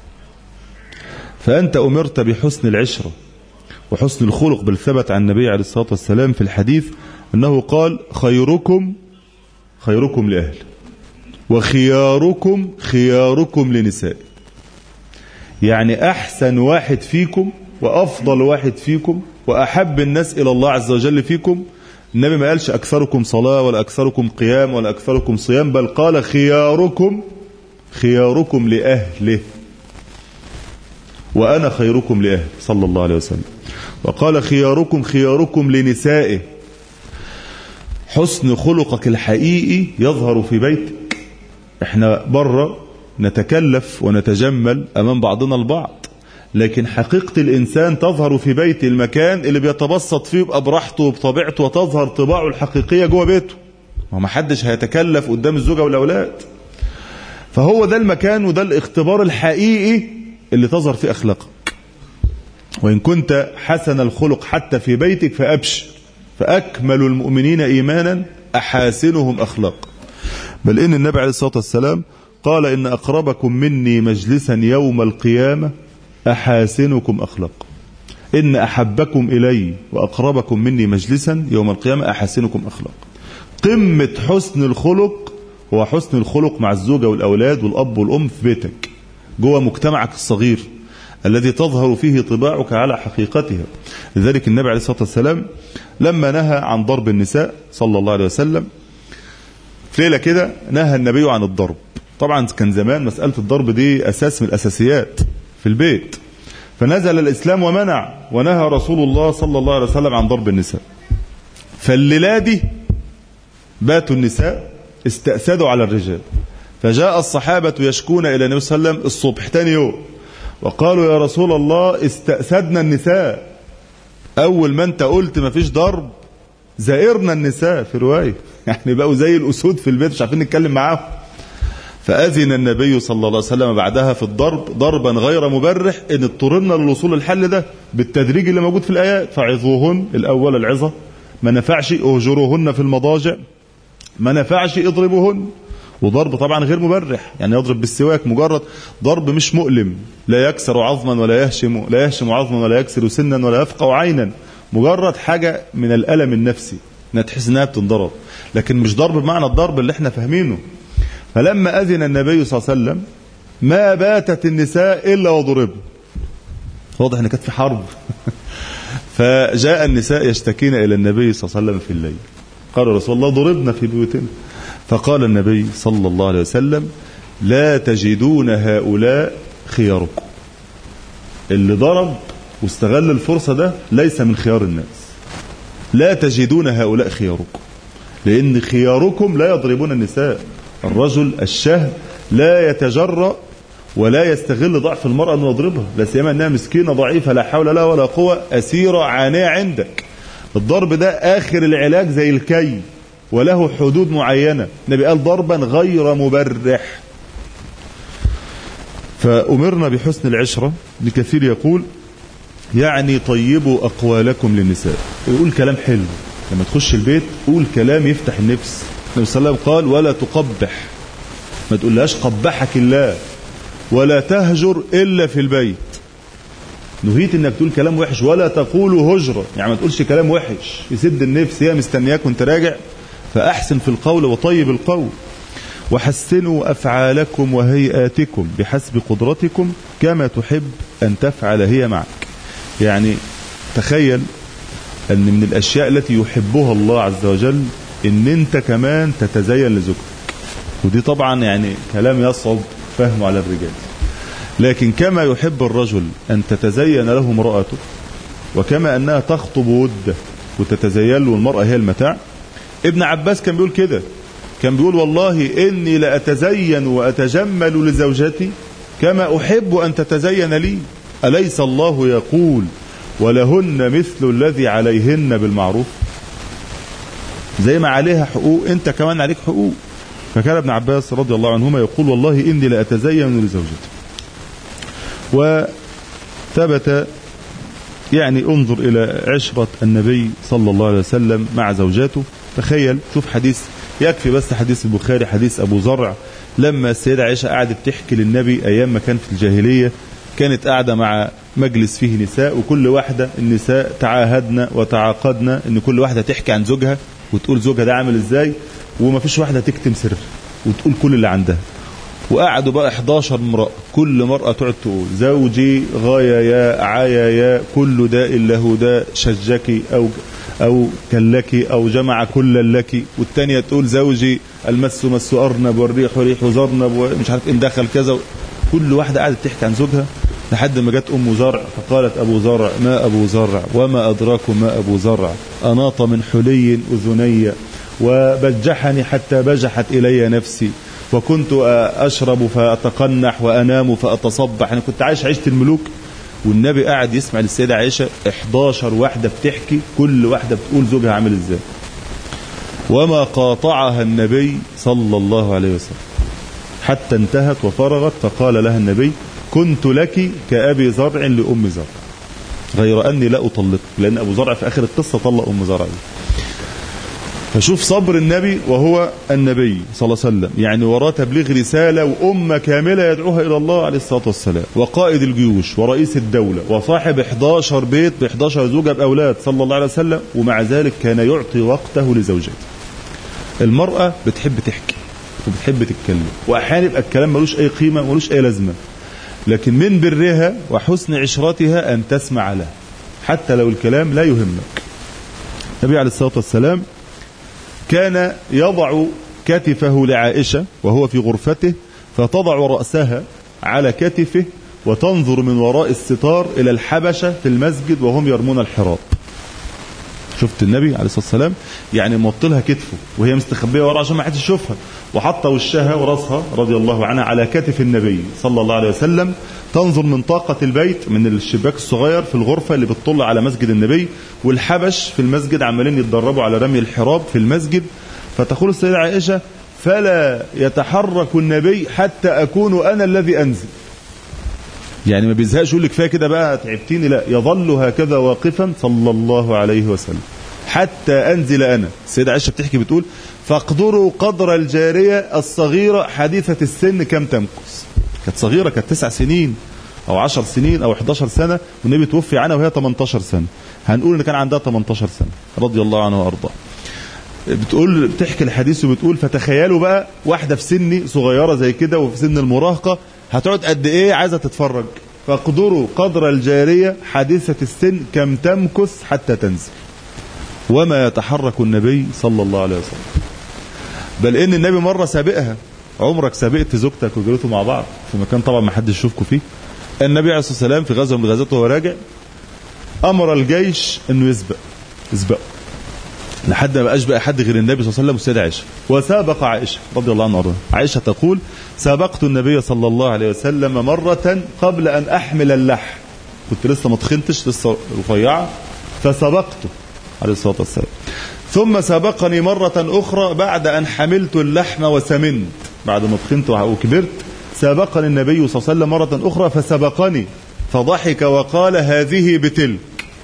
فأنت أمرت بحسن العشرة وحسن الخلق، بل ثبت عن النبي عليه الصلاة والسلام في الحديث أنه قال خيركم خيركم لأهل وخياركم خياركم لنساء. يعني أحسن واحد فيكم وأفضل واحد فيكم وأحب الناس إلى الله عز وجل فيكم. النبي ما قالش أكثركم صلاة ولا أكثركم قيام ولا أكثركم صيام، بل قال خياركم خياركم لأهله، وأنا خيركم لأهل صلى الله عليه وسلم. وقال خياركم خياركم لنسائه. حسن خلقك الحقيقي يظهر في بيتك. احنا بره نتكلف ونتجمل أمام بعضنا البعض، لكن حقيقة الإنسان تظهر في بيت، المكان اللي بيتبسط فيه يبقى براحته وبطبيعته وتظهر طباعه الحقيقية جوه بيته. وما حدش هيتكلف قدام الزوجة والأولاد. فهو ده المكان وده الاختبار الحقيقي اللي تظهر فيه أخلاقك. وإن كنت حسن الخلق حتى في بيتك فأبشر، فأكمل المؤمنين إيمانا أحاسنهم أخلاق. بل إن النبي عليه الصلاة والسلام قال إن أقربكم مني مجلسا يوم القيامة أحاسنكم أخلاق. إن أحبكم إلي وأقربكم مني مجلسا يوم القيامة أحسنكم أخلاق. قمة حسن الخلق هو حسن الخلق مع الزوجة والأولاد والأب والأم في بيتك، جوه مجتمعك الصغير الذي تظهر فيه طباعك على حقيقتها. لذلك النبي عليه الصلاة والسلام لما نهى عن ضرب النساء صلى الله عليه وسلم، في ليلة كده نهى النبي عن الضرب. طبعا كان زمان مسألة الضرب دي أساس من الأساسيات في البيت، فنزل الإسلام ومنع ونهى رسول الله صلى الله عليه وسلم عن ضرب النساء. فالليلة دي باتوا النساء استأسدوا على الرجال، فجاء الصحابة يشكون إلى النبي صلى الله عليه وسلم الصبح تاني يوم وقالوا يا رسول الله استأسدنا النساء، أول ما أنت قلت ما فيش ضرب زائرنا النساء في رواية، يعني بقوا زي الأسود في البيت مش عارفين نتكلم معاهم. فأذن النبي صلى الله عليه وسلم بعدها في الضرب ضربا غير مبرح، إن اضطررنا للوصول للحل ده بالتدريج اللي موجود في الآيات. فعظوهن، الأول العظة، ما نفعش اهجروهن في المضاجع، ما نفعش اضربوهن. وضرب طبعا غير مبرح، يعني يضرب بالسواك، مجرد ضرب مش مؤلم، لا يكسر عظما ولا يهشم لا يهشم عظما ولا يكسر سنا ولا يفقع عينا، مجرد حاجة من الألم النفسي انها تحس انها بتنضرب، لكن مش ضرب بمعنى الضرب اللي احنا فاهمينه. فلما أذن النبي صلى الله عليه وسلم ما باتت النساء إلا وضربن، واضح ان كانت في حرب. فجاء النساء يشتكين إلى النبي صلى الله عليه وسلم في الليل، قال رسول الله ضربنا في بيوتنا. فقال النبي صلى الله عليه وسلم لا تجدون هؤلاء خياركم، اللي ضرب واستغل الفرصة ده ليس من خيار الناس، لا تجدون هؤلاء خياركم، لأن خياركم لا يضربون النساء. الرجل الشهم لا يتجرأ ولا يستغل ضعف المرأة أنه يضربها، لا سيما أنها مسكينة ضعيفة لا حول لها ولا قوة، أسيرة عانية عندك. الضرب ده آخر العلاج زي الكي، وله حدود معينة. النبي قال ضربا غير مبرح. فأمرنا بحسن العشرة. ابن كثير يقول يعني طيبوا أقوالكم للنساء، يقول كلام حلو لما تخش البيت، قول كلام يفتح النفس. النبي صلى الله عليه وسلم قال ولا تقبح، ما تقولهاش قبحك الله، ولا تهجر إلا في البيت. نهيت انك تقول كلام وحش، ولا تقولوا هجرة، يعني ما تقولش كلام وحش يسد النفس، هي مستنياك وانت راجع. فأحسن في القول وطيب القول. وحسنوا أفعالكم وهيئاتكم بحسب قدرتكم كما تحب أن تفعل هي معك. يعني تخيل أن من الأشياء التي يحبها الله عز وجل أن أنت كمان تتزين لزوجتك، ودي طبعا يعني كلام يصعب فهمه على الرجال، لكن كما يحب الرجل أن تتزين له امرأته، وكما أنها تخطب وده وتتزين له المرأة هي المتاع. ابن عباس كان بيقول كده، كان بيقول والله إني لأتزين وأتجمل لزوجتي كما أحب أن تتزين لي، أليس الله يقول ولهن مثل الذي عليهن بالمعروف؟ زي ما عليها حقوق أنت كمان عليك حقوق. فكان ابن عباس رضي الله عنهما يقول والله إني لأتزين لزوجتي. وثبت يعني انظر إلى عشرة النبي صلى الله عليه وسلم مع زوجاته. تخيل، شوف حديث يكفي بس حديث البخاري، حديث أبو زرع، لما السيدة عائشة قعدت تحكي للنبي أيام ما كان في الجاهلية، كانت قاعدة مع مجلس فيه نساء، وكل واحدة النساء تعاهدنا وتعاقدنا ان كل واحدة تحكي عن زوجها وتقول زوجها ده عامل ازاي، وما فيش واحدة تكتم سر وتقول كل اللي عندها. وقعدوا بقى إحداشر امرأة، كل مرأة تقعد تقول زوجي غاية يا عايا يا كل داء له داء شجك أو أو كلك أو جمع كل لك، والتانية تقول زوجي المس مس أرنب والريح ريح زرنب ومش عارف إن دخل كذا. كل واحدة قعدت تحكي عن زوجها لحد ما جت أم زرع فقالت أبو زرع ما أبو زرع وما أدراكم ما أبو زرع أناط من حلي أذني وبجحني حتى بجحت إلي نفسي وكنت أشرب فأتقنح وأنام فأتصبح. أنا كنت عايش عيشة الملوك. والنبي قاعد يسمع للسيدة عائشة إحداشر واحدة بتحكي، كل واحدة بتقول زوجها عامل إزاي. وما قاطعها النبي صلى الله عليه وسلم حتى انتهت وفرغت، فقال لها النبي كنت لك كأبي زرع لأم زرع غير أني لا أطلق، لأن أبو زرع في آخر القصة طلق أم زرع. فشوف صبر النبي وهو النبي صلى الله عليه وسلم، يعني وراه تبليغ رسالة وأمة كاملة يدعوها إلى الله عليه الصلاة والسلام، وقائد الجيوش ورئيس الدولة وصاحب إحداشر بيت ب إحداشر زوجة بأولاد صلى الله عليه وسلم، ومع ذلك كان يعطي وقته لزوجته. المرأة بتحب تحكي وبتحب تتكلم، وأحيانا يبقى الكلام ملوش أي قيمة ملوش أي لازمة، لكن من برها وحسن عشرتها أن تسمع له حتى لو الكلام لا يهمك. النبي عليه الصلاة والسلام كان يضع كتفه لعائشة وهو في غرفته، فتضع رأسها على كتفه وتنظر من وراء الستار إلى الحبشة في المسجد وهم يرمون الحراب. شفت النبي عليه الصلاة والسلام يعني موطلها كتفه وهي مستخبية ورا عشان ما حدش يشوفها، وحط وشها وراسها رضي الله عنها على كتف النبي صلى الله عليه وسلم، تنظر من طاقة البيت من الشباك الصغير في الغرفة اللي بتطل على مسجد النبي، والحبش في المسجد عمالين يتدربوا على رمي الحراب في المسجد. فتقول السيدة عائشة: فلا يتحرك النبي حتى أكون أنا الذي أنزل. يعني ما بيزهقش يقول لك فيها كده بقى تعبتيني، لا، يظل هكذا واقفا صلى الله عليه وسلم حتى أنزل أنا. السيدة عائشة بتحكي بتقول: فاقدروا قدر الجارية الصغيرة حديثة السن كم تمكث. كانت صغيرة، كانت تسع سنين أو عشر سنين أو إحداشر سنة، والنبي توفي عنها وهي تمنتاشر سنة. هنقول إن كان عندها تمنتاشر سنة رضي الله عنها وأرضاه. بتقول بتحكي الحديث وبتقول: فتخيلوا بقى واحدة في سني صغيرة زي كده وفي سن المراهقة هتقعد قد إيه عايزة تتفرج. فاقدروا قدر الجارية حديثة السن كم تمكث حتى تنزل. وما يتحرك النبي صلى الله عليه وسلم، بل إن النبي مرة سابقها. عمرك سابقت زوجتك وجلسوا مع بعض في مكان طبعا ما حدش يشوفكم فيه؟ النبي عليه الصلاة والسلام في غزوة من الغزوات وهو راجع أمر الجيش إنه يسبق يسبق لحد ما بقاش بقى حد غير النبي صلى الله عليه وسلم والسيدة عائشة، وسابق عائشة رضي الله عنها. عائشة تقول: سابقت النبي صلى الله عليه وسلم مرة قبل أن أحمل اللحم، كنت لسه ما تخنتش لسه رفيعة، فسبقته عليه الصلاة والسلام. ثم سبقني مرة أخرى بعد أن حملت اللحم وسمنت، بعد ما تخنت وكبرت سابقني النبي صلى الله عليه وسلم مرة أخرى فسبقني فضحك وقال: هذه بتلك.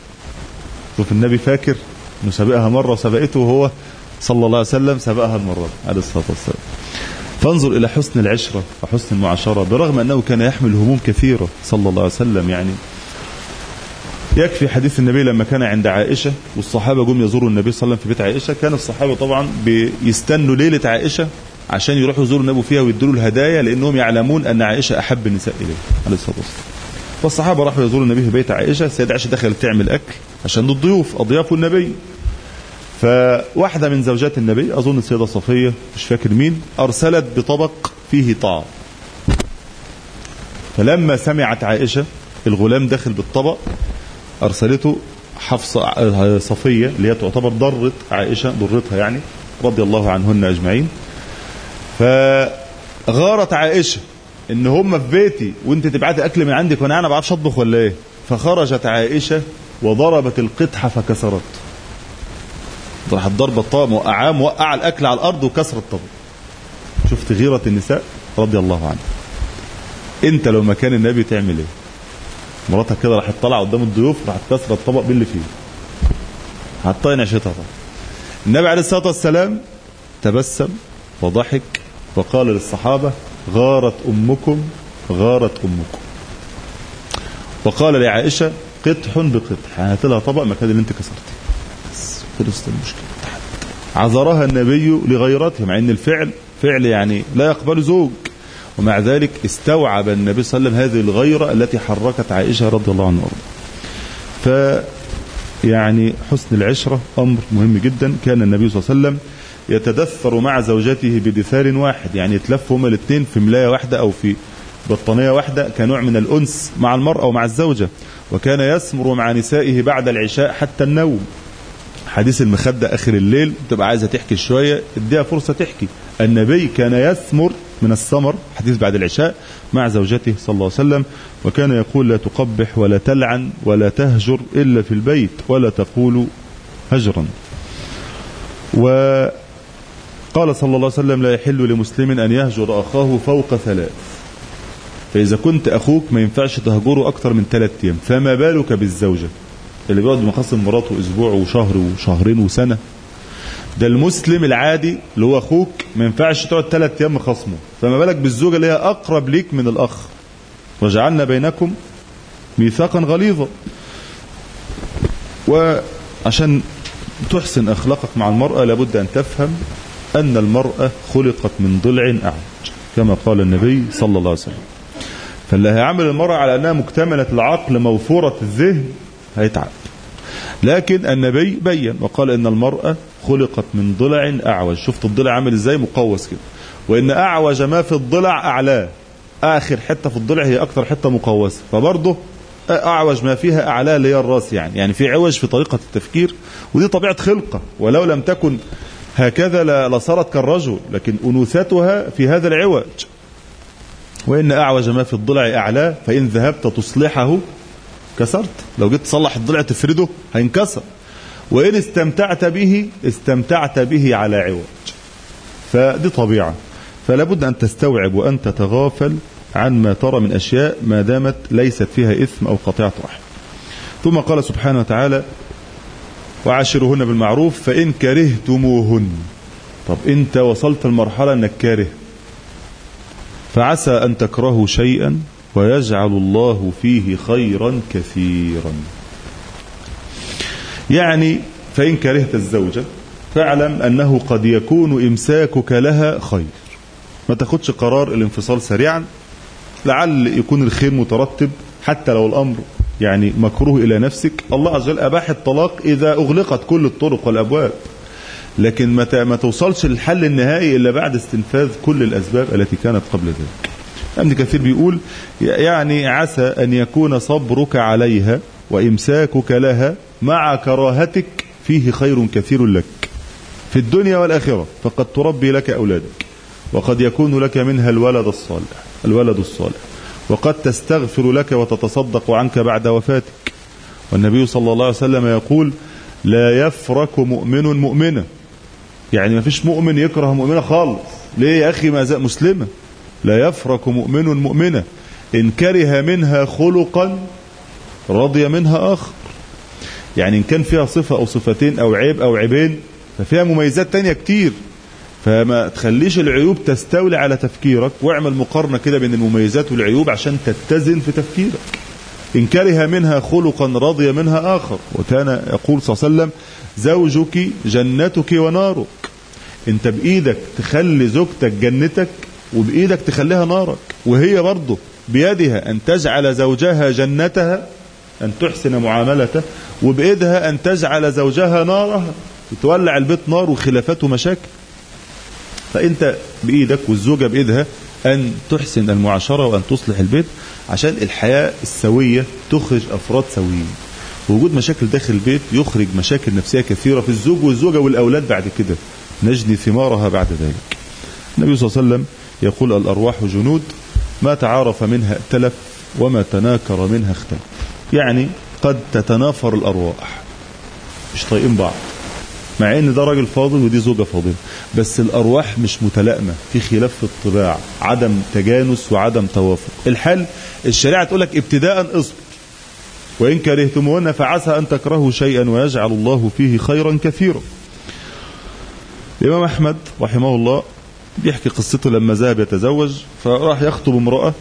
شوف النبي فاكر انه سبقها مرة وسبقته، وهو صلى الله عليه وسلم سبقها المرة عليه الصلاة والسلام. فانظر إلى حسن العشرة وحسن المعاشرة، برغم أنه كان يحمل هموم كثيرة صلى الله عليه وسلم. يعني يكفي حديث النبي لما كان عند عائشة والصحابة جم يزوروا النبي صلى الله عليه وسلم في بيت عائشة، كان الصحابة طبعا بيستنوا ليلة عائشة عشان يروحوا يزوروا النبي فيها ويدوا له الهدايا، لأنهم يعلمون أن عائشة أحب النساء إليه عليه الصلاة والسلام. فالصحابة راحوا يزوروا النبي في بيت عائشة. السيدة عائشة دخلت تعمل أكل عشان الضيوف أضياف النبي، فواحدة من زوجات النبي أظن السيدة صفية مش فاكر مين أرسلت بطبق فيه طعام. فلما سمعت عائشة الغلام داخل بالطبق أرسلته حفصة صفية اللي هي تعتبر ضرة عائشة ضرتها يعني رضي الله عنهن أجمعين. فغارت عائشة إن هم في بيتي وانت تبعتي أكل من عندك وأنا أنا بعرفش أطبخ ولا إيه. فخرجت عائشة وضربت القدحة فكسرت، راحت ضربة الطبق موقعاه موقع الأكل على الأرض وكسر الطبق. شفت غيرة النساء رضي الله عنها. انت لو مكان النبي تعمل ايه؟ مراتك كده راحت طالعه قدام الضيوف راحت كسر الطبق باللي فيه، هتطين عشتها طبعا. النبي عليه الصلاة والسلام تبسم وضحك وقال للصحابة: غارت أمكم غارت أمكم. وقال لعائشة: قدح بقدح، هات لها طبق مكان اللي انت كسرته. بس خلصت المشكلة. عذرها النبي لغيرتها، مع ان الفعل فعل يعني لا يقبل زوج، ومع ذلك استوعب النبي صلى الله عليه وسلم هذه الغيرة التي حركت عائشة رضي الله عنها. ف يعني حسن العشرة أمر مهم جدا. كان النبي صلى الله عليه وسلم يتدثر مع زوجته بدثار واحد، يعني يتلفوا هما الاثنين في ملاية واحدة أو في بطانية واحدة كنوع من الأنس مع المرأة ومع الزوجة. وكان يسمر مع نسائه بعد العشاء حتى النوم. حديث المخدة آخر الليل تبقى عايزة تحكي شوية اديها فرصة تحكي. النبي كان يسمر من السمر حديث بعد العشاء مع زوجته صلى الله عليه وسلم. وكان يقول: لا تقبح ولا تلعن ولا تهجر إلا في البيت ولا تقول هجرا. وقال صلى الله عليه وسلم: لا يحل لمسلم أن يهجر أخاه فوق ثلاث. فإذا كنت أخوك ما ينفعش تهجره أكثر من ثلاث أيام، فما بالك بالزوجة اللي بيقعد مخصم مراته أسبوع وشهر وشهرين وسنة. ده المسلم العادي اللي هو أخوك ما ينفعش تقعد ثلاث أيام مخاصمه، فما بالك بالزوجة اللي هي أقرب ليك من الأخ. وجعلنا بينكم ميثاقا غليظا. وعشان تحسن أخلاقك مع المرأة لابد أن تفهم أن المرأة خلقت من ضلع أعوج كما قال النبي صلى الله عليه وسلم. فاللي هيعمل المرأة على أنها مكتملة العقل موفورة الذهن هيتعب. لكن النبي بيّن وقال إن المرأة خلقت من ضلع أعوج. شفت الضلع عامل إزاي؟ مقوس كده. وإن أعوج ما في الضلع أعلاه، آخر حتة في الضلع هي أكثر حتة مقوسة، فبرضه أعوج ما فيها أعلاه اللي هي الراس. يعني يعني في عوج في طريقة التفكير، ودي طبيعة خلقة، ولو لم تكن هكذا لصارت كالرجل، لكن أنوثتها في هذا العوج. وإن أعوج ما في الضلع أعلاه فإن ذهبت تصلحه كسرت. لو جيت تصلح الضلع تفرده هينكسر. وإن استمتعت به استمتعت به على عوج. فدي طبيعة، فلا بد أن تستوعب وأن تتغافل عن ما ترى من أشياء ما دامت ليست فيها إثم أو قطيعة رحم. ثم قال سبحانه وتعالى وعاشرهن بالمعروف فإن كرهتموهن. طب أنت وصلت المرحلة أنك كاره، فعسى أن تكرهوا شيئا ويجعل الله فيه خيرا كثيرا. يعني فإن كرهت الزوجة فاعلم أنه قد يكون إمساكك لها خير. ما تاخدش قرار الانفصال سريعا، لعل يكون الخير مترتب حتى لو الأمر يعني مكروه إلى نفسك. الله عز وجل أباح الطلاق إذا أغلقت كل الطرق والأبواب، لكن ما توصلش للحل النهائي إلا بعد استنفاذ كل الأسباب التي كانت قبل ذلك. ابن كثير بيقول يعني عسى أن يكون صبرك عليها وإمساكك لها مع كراهتك فيه خير كثير لك في الدنيا والآخرة، فقد تربي لك أولادك، وقد يكون لك منها الولد الصالح الولد الصالح وقد تستغفر لك وتتصدق عنك بعد وفاتك. والنبي صلى الله عليه وسلم يقول لا يفرك مؤمن مؤمنة. يعني ما فيش مؤمن يكره مؤمنة خالص. ليه يا أخي؟ ما زال مسلمة. لا يفرك مؤمن مؤمنة إن كره منها خلقا رضي منها آخر. يعني إن كان فيها صفة أو صفتين أو عيب أو عيبين ففيها مميزات تانية كتير، فما تخليش العيوب تستولي على تفكيرك، واعمل مقارنة كده بين المميزات والعيوب عشان تتزن في تفكيرك. إن كره منها خلقا رضي منها آخر. وكان يقول صلى الله عليه وسلم زوجك جنتك ونارك. انت بإيدك تخلي زوجتك جنتك، وبإيدك تخليها نارك، وهي برضه بيدها أن تجعل زوجها جنتها، أن تحسن معاملته، وبإيدها أن تجعل زوجها نارها، وتولع البيت نار وخلافات ومشاكل. فأنت بإيدك والزوجة بإيدها أن تحسن المعاشرة وأن تصلح البيت عشان الحياة السوية تخرج أفراد سويين. وجود مشاكل داخل البيت يخرج مشاكل نفسية كثيرة في الزوج والزوجة والأولاد بعد كده، نجني ثمارها بعد ذلك. النبي صلى الله عليه وسلم يقول الأرواح جنود ما تعارف منها ائتلف وما تناكر منها اختلف. يعني قد تتنافر الأرواح، مش طايقين بعض، مع ان ده راجل فاضل ودي زوجة فاضلة، بس الأرواح مش متلائمة، في خلاف في الطباع، عدم تجانس وعدم توافق. الحل الشريعة تقول لك ابتداء اصبر وإن كرهتموهن فعسى أن تكرهوا شيئا ويجعل الله فيه خيرا كثيرا. الإمام أحمد رحمه الله بيحكي قصته لما ذهب يتزوج، فراح يخطب امرأة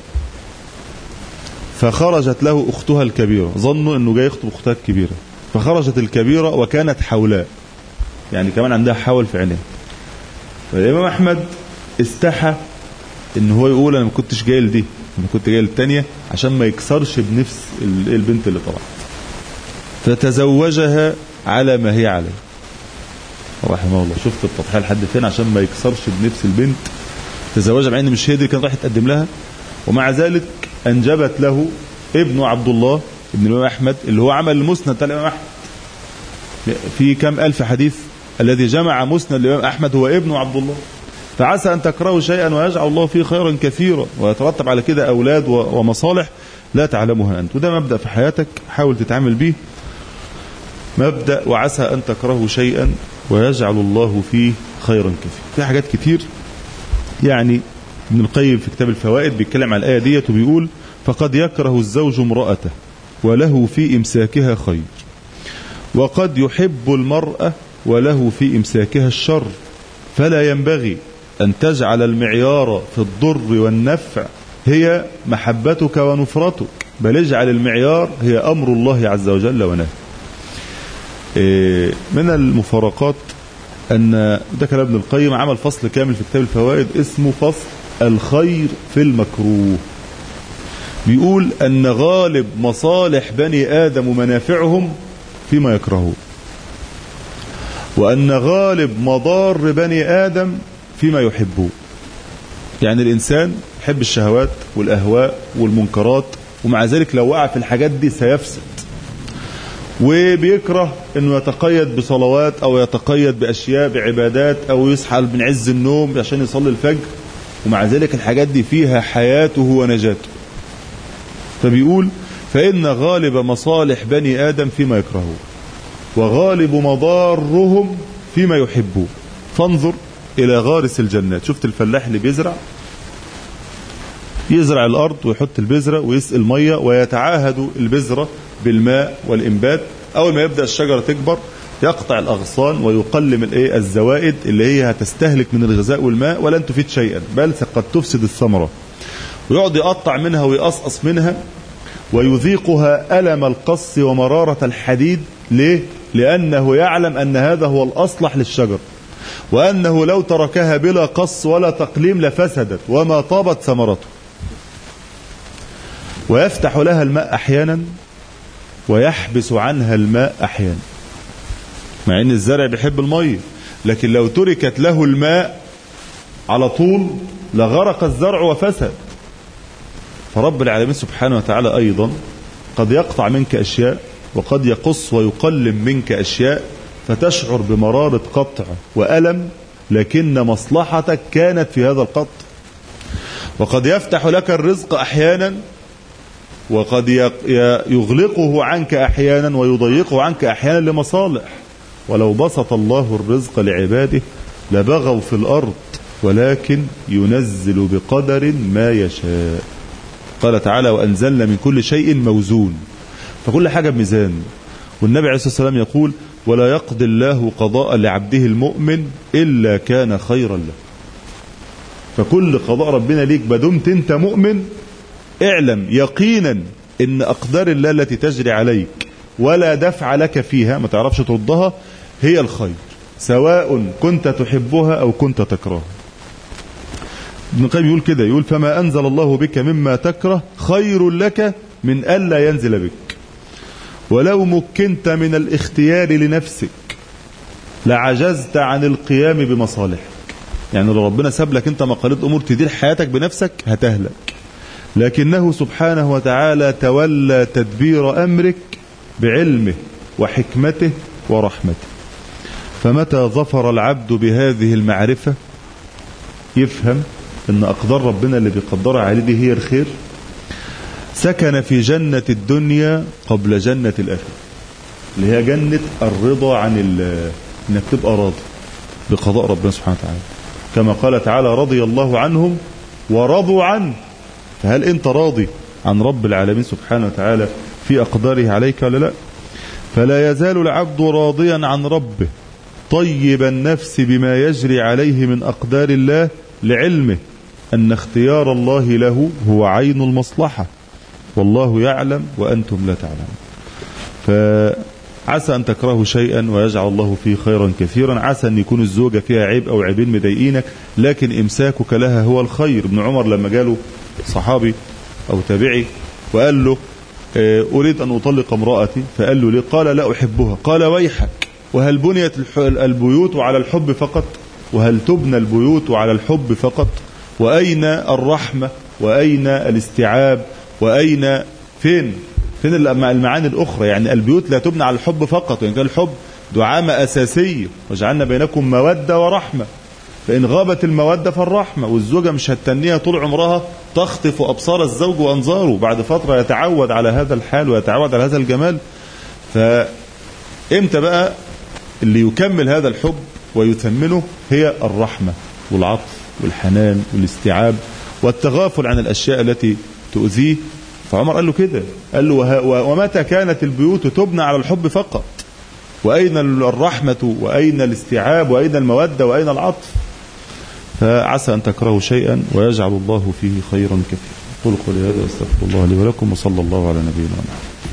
فخرجت له أختها الكبيرة، ظنوا أنه جاي يخطب أختها الكبيرة، فخرجت الكبيرة وكانت حولاء، يعني كمان عندها حول في عينها. فالإمام أحمد استحى ان هو يقول انا ما كنتش جاي لدي، انا كنت جاي للثانيه، عشان ما يكسرش بنفس البنت اللي طلعت. فتزوجها على ما هي عليه رحمه الله. شفت التضحيه لحد فين؟ عشان ما يكسرش بنفس البنت تزوجها، مع ان مش هي دي كان راح يتقدم لها، ومع ذلك انجبت له ابنه عبد الله ابن الامام احمد، اللي هو عمل المسند بتاع الامام احمد في كم الف حديث. الذي جمع مسند الامام احمد هو ابنه عبد الله. فعسى أن تكرهوا شيئا ويجعل الله فيه خيرا كثيرا، ويترتب على كده أولاد ومصالح لا تعلمها أنت. وده مبدأ في حياتك حاول تتعامل به، مبدأ وعسى أن تكرهوا شيئا ويجعل الله فيه خيرا كثيرا. في حاجات كتير، يعني ابن القيم في كتاب الفوائد بيتكلم على الآية ديت وبيقول فقد يكره الزوج امرأته وله في إمساكها خير، وقد يحب المرأة وله في إمساكها الشر، فلا ينبغي أن تجعل المعيار في الضر والنفع هي محبتك ونفرتك، بل اجعل المعيار هي أمر الله عز وجل ونهي. من المفارقات أن ده كلام ابن القيم، عمل فصل كامل في كتاب الفوائد اسمه فصل الخير في المكروه. بيقول أن غالب مصالح بني آدم ومنافعهم فيما يكرهون، وأن غالب مضار بني آدم فيما يحبون. يعني الإنسان يحب الشهوات والأهواء والمنكرات، ومع ذلك لو وقع في الحاجات دي سيفسد، وبيكره أنه يتقيد بصلوات أو يتقيد بأشياء بعبادات أو يصحى من عز النوم عشان يصلي الفجر، ومع ذلك الحاجات دي فيها حياته ونجاته. فبيقول فإن غالب مصالح بني آدم فيما يكرهون، وغالب مضارهم فيما يحبون. فانظر إلى غارس الجنات. شفت الفلاح اللي بيزرع يزرع الأرض ويحط البذرة ويسقي المية ويتعاهد البذرة بالماء والإنبات. أول ما يبدأ الشجرة تكبر يقطع الأغصان ويقلم الايه الزوائد اللي هي هتستهلك من الغذاء والماء ولن تفيد شيئا، بل قد تفسد الثمرة، ويقعد يقطع منها ويقصقص منها ويذيقها ألم القص ومرارة الحديد. ليه؟ لأنه يعلم أن هذا هو الأصلح للشجر، وأنه لو تركها بلا قص ولا تقليم لفسدت وما طابت ثمرته. ويفتح لها الماء أحيانا ويحبس عنها الماء أحيانا، مع أن الزرع بيحب المية، لكن لو تركت له الماء على طول لغرق الزرع وفسد. فرب العالمين سبحانه وتعالى أيضا قد يقطع منك أشياء، وقد يقص ويقلم منك أشياء فتشعر بمرارة قطع وألم، لكن مصلحتك كانت في هذا القطع. وقد يفتح لك الرزق أحيانا وقد يغلقه عنك أحيانا ويضيقه عنك أحيانا لمصالح. ولو بسط الله الرزق لعباده لبغوا في الأرض ولكن ينزل بقدر ما يشاء. قال تعالى وأنزلنا من كل شيء موزون، فكل حاجة بميزان. والنبي عليه الصلاة والسلام يقول ولا يقضي الله قضاء لعبده المؤمن إلا كان خيرا له. فكل قضاء ربنا ليك بدمت انت مؤمن اعلم يقينا ان أقدار الله التي تجري عليك ولا دفع لك فيها، ما تعرفش تردها، هي الخير، سواء كنت تحبها أو كنت تكرهها. ابن القيم يقول كده، يقول فما أنزل الله بك مما تكره خير لك من ألا ينزل بك، ولو مكنت من الاختيار لنفسك لعجزت عن القيام بمصالحك. يعني لو ربنا ساب لك انت مقاليد أمور تدير حياتك بنفسك هتهلك، لكنه سبحانه وتعالى تولى تدبير أمرك بعلمه وحكمته ورحمته. فمتى ظفر العبد بهذه المعرفة يفهم ان أقدار ربنا اللي بيقدرها عليه دي هي الخير، سكن في جنة الدنيا قبل جنة الآخرة، اللي هي جنة الرضا عن الله، انك تبقى راضي بقضاء ربنا سبحانه وتعالى، كما قال تعالى رضي الله عنهم ورضوا عنه. فهل انت راضي عن رب العالمين سبحانه وتعالى في أقداره عليك ولا لا؟ فلا يزال العبد راضيا عن ربه طيب النفس بما يجري عليه من أقدار الله، لعلمه أن اختيار الله له هو عين المصلحة، والله يعلم وأنتم لا تعلمون. فعسى أن تكرهوا شيئا ويجعل الله فيه خيرا كثيرا. عسى أن يكون الزوجة فيها عيب أو عيبين مضايقينك، لكن إمساكك لها هو الخير. ابن عمر لما جاله صحابي أو تابعي وقال له أريد أن أطلق امرأتي، فقال له ليه؟ قال لا أحبها. قال ويحك، وهل بنيت البيوت على الحب فقط؟ وهل تبنى البيوت على الحب فقط؟ وأين الرحمة وأين الاستيعاب وأين فين فين المعاني الأخرى؟ يعني البيوت لا تبنى على الحب فقط، وإن كان الحب دعامة أساسية وجعلنا بينكم مودة ورحمة، فإن غابت المودة فالرحمة. والزوجة مش هتتنيها طول عمرها تخطف أبصار الزوج وأنظاره، بعد فترة يتعود على هذا الحال ويتعود على هذا الجمال. فإمتى بقى اللي يكمل هذا الحب ويثمنه؟ هي الرحمة والعطف والحنان والاستيعاب والتغافل عن الأشياء التي تؤذيه. فعمر قال له كده، قال له ومتى كانت البيوت تبنى على الحب فقط؟ وأين الرحمة وأين الاستيعاب وأين المودة وأين العطف؟ فعسى أن تكرهوا شيئا ويجعل الله فيه خيرا كثيرا. قل قولي هذا، استغفر الله لي ولكم، وصلى الله على نبينا محمد.